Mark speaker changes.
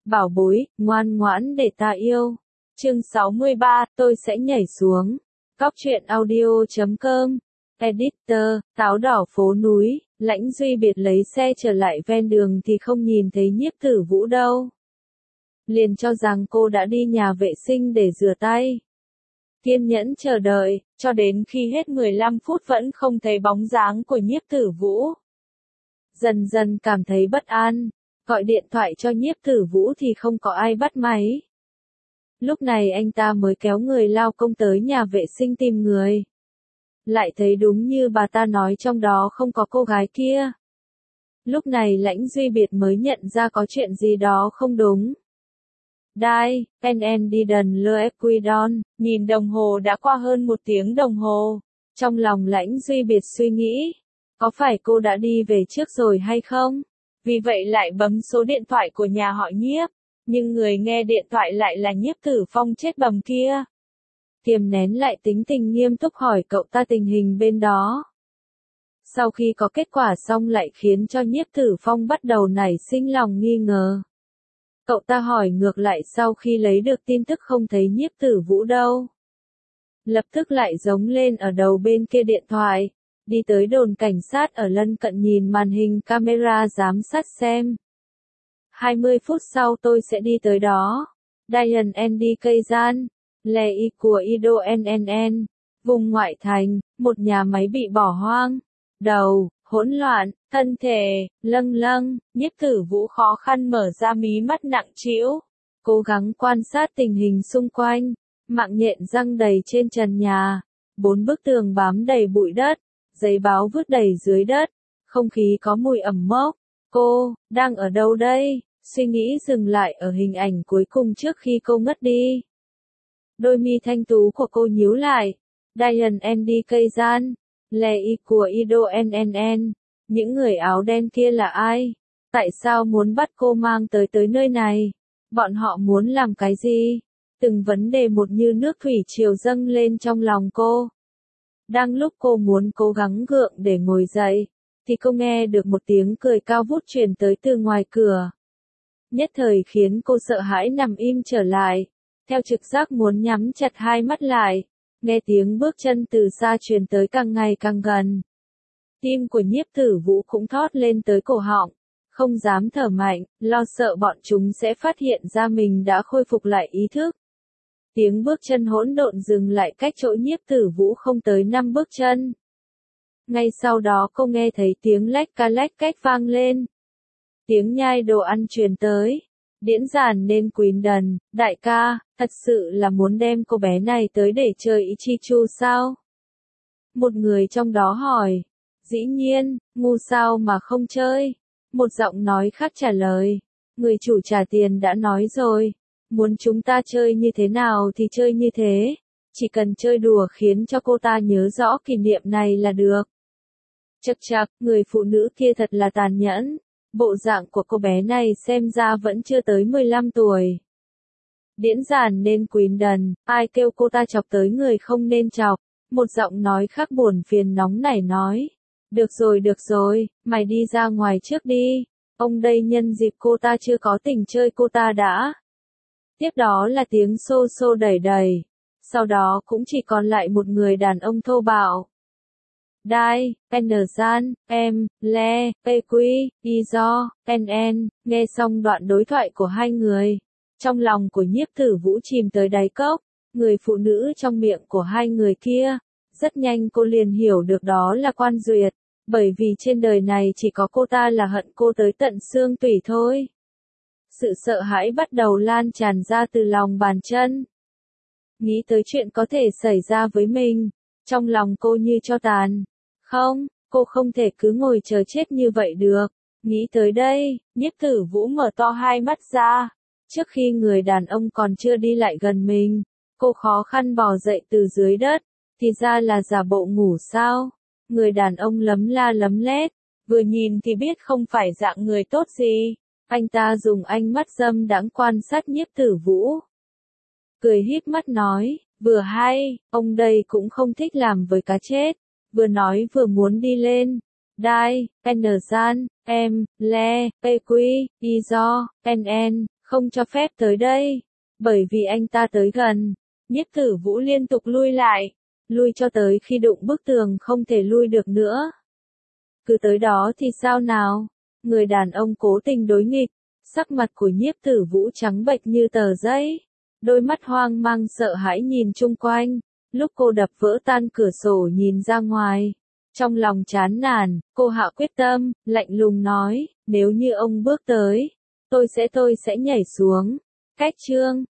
Speaker 1: bảo bối, ngoan ngoãn để ta yêu. Chương 63, tôi sẽ nhảy xuống. Cóc truyện audio.com. Editor, táo đỏ phố núi, Lãnh Duy Biệt lấy xe trở lại ven đường thì không nhìn thấy Nhiếp Tử Vũ đâu. Liền cho rằng cô đã đi nhà vệ sinh để rửa tay. Kiên nhẫn chờ đợi, cho đến khi hết 15 phút vẫn không thấy bóng dáng của Nhiếp Tử Vũ. Dần dần cảm thấy bất an, gọi điện thoại cho Nhiếp Tử Vũ thì không có ai bắt máy. Lúc này anh ta mới kéo người lao công tới nhà vệ sinh tìm người. Lại thấy đúng như bà ta nói trong đó không có cô gái kia. Lúc này Lãnh Duy Biệt mới nhận ra có chuyện gì đó không đúng. Đai, NN didn't let we down, nhìn đồng hồ đã qua hơn 1 tiếng đồng hồ. Trong lòng Lãnh Duy Biệt suy nghĩ, có phải cô đã đi về trước rồi hay không? Vì vậy lại bấm số điện thoại của nhà họ Nhiếp, nhưng người nghe điện thoại lại là Nhiếp Tử Phong chết bầm kia. Kiềm nén lại tính tình nghiêm túc hỏi cậu ta tình hình bên đó. Sau khi có kết quả xong lại khiến cho Nhiếp Tử Phong bắt đầu nảy sinh lòng nghi ngờ. Cậu ta hỏi ngược lại sau khi lấy được tin tức không thấy Nhiếp Tử Vũ đâu. Lập tức lại giống lên ở đầu bên kia điện thoại, đi tới đồn cảnh sát ở lân cận nhìn màn hình camera giám sát xem. 20 phút sau tôi sẽ đi tới đó. Diane Andy cây gian, lè y của Ido NNN, vùng ngoại thành, một nhà máy bị bỏ hoang. Đầu, hỗn loạn, thân thể, lâng lâng, Nhiếp Tử Vũ khó khăn mở ra mí mắt nặng trĩu, cố gắng quan sát tình hình xung quanh, mạng nhện răng đầy trên trần nhà, 4 bức tường bám đầy bụi đất, giấy báo vứt đầy dưới đất, không khí có mùi ẩm mốc. Cô, đang ở đâu đây? Suy nghĩ dừng lại ở hình ảnh cuối cùng trước khi cô ngất đi. Đôi mi thanh tú của cô nhíu lại. Diane Andy cây gian, lè y của Ido NNN, những người áo đen kia là ai? Tại sao muốn bắt cô mang tới nơi này? Bọn họ muốn làm cái gì? Từng vấn đề một như nước thủy triều dâng lên trong lòng cô. Đang lúc cô muốn cố gắng gượng để ngồi dậy, thì cô nghe được một tiếng cười cao vút truyền tới từ ngoài cửa. Nhất thời khiến cô sợ hãi nằm im trở lại, theo trực giác muốn nhắm chặt hai mắt lại, nghe tiếng bước chân từ xa truyền tới càng ngày càng gần. Tim của Nhiếp Tử Vũ cũng thót lên tới cổ họng, không dám thở mạnh, lo sợ bọn chúng sẽ phát hiện ra mình đã khôi phục lại ý thức. Tiếng bước chân hỗn độn dừng lại cách chỗ Nhiếp Tử Vũ không tới 5 bước chân. Ngay sau đó cô nghe thấy tiếng lách cách vang lên. Tiếng nhai đồ ăn truyền tới. Điễn giản nên Quỳnh Đần, đại ca, thật sự là muốn đem cô bé này tới để chơi Ichichu sao? Một người trong đó hỏi. Dĩ nhiên, ngu sao mà không chơi? Một giọng nói khác trả lời. Người chủ trả tiền đã nói rồi. Muốn chúng ta chơi như thế nào thì chơi như thế. Chỉ cần chơi đùa khiến cho cô ta nhớ rõ kỷ niệm này là được. Chậc chậc, người phụ nữ kia thật là tàn nhẫn. Bộ dạng của cô bé này xem ra vẫn chưa tới 15 tuổi. Điễn giản nên Quỳnh Đần, ai kêu cô ta chọc tới người không nên chọc. Một giọng nói khác buồn phiền nóng nảy nói. Được rồi, mày đi ra ngoài trước đi. Ông đây nhân dịp cô ta chưa có tình chơi cô ta đã. Tiếp đó là tiếng xô xô đẩy đẩy. Sau đó cũng chỉ còn lại một người đàn ông thô bạo. Đai, N gian, em, le, PQ, Izo, NN, nghe xong đoạn đối thoại của hai người. Trong lòng của Nhiếp Tử Vũ chìm tới đáy cốc, người phụ nữ trong miệng của hai người kia. Rất nhanh cô liền hiểu được đó là Quan Duyệt, bởi vì trên đời này chỉ có cô ta là hận cô tới tận xương tủy thôi. Sự sợ hãi bắt đầu lan tràn ra từ lòng bàn chân. Nghĩ tới chuyện có thể xảy ra với mình, trong lòng cô như tro tàn. Không, cô không thể cứ ngồi chờ chết như vậy được. Nghĩ tới đây, Nhiếp Tử Vũ mở to hai mắt ra. Trước khi người đàn ông còn chưa đi lại gần mình, cô khó khăn bò dậy từ dưới đất. Thì ra là giả bộ ngủ sao? Người đàn ông lấm la lấm lét, vừa nhìn thì biết không phải dạng người tốt gì. Anh ta dùng ánh mắt dâm đãng quan sát Nhiếp Tử Vũ. Cười híp mắt nói, vừa hay, ông đây cũng không thích làm với cá chết. Vừa nói vừa muốn đi lên. Đai, N gian, em, le, PQ, Izo, NN, Không cho phép tới đây. Bởi vì anh ta tới gần, Nhiếp Tử Vũ liên tục lui lại, lui cho tới khi đụng bức tường không thể lui được nữa. Cứ tới đó thì sao nào? Người đàn ông cố tình đối nghịch, sắc mặt của Nhiếp Tử Vũ trắng bệch như tờ giấy, đôi mắt hoang mang sợ hãi nhìn chung quanh, lúc cô đập vỡ tan cửa sổ nhìn ra ngoài. Trong lòng chán nản, cô hạ quyết tâm, lạnh lùng nói, nếu như ông bước tới, tôi sẽ nhảy xuống. Cách chương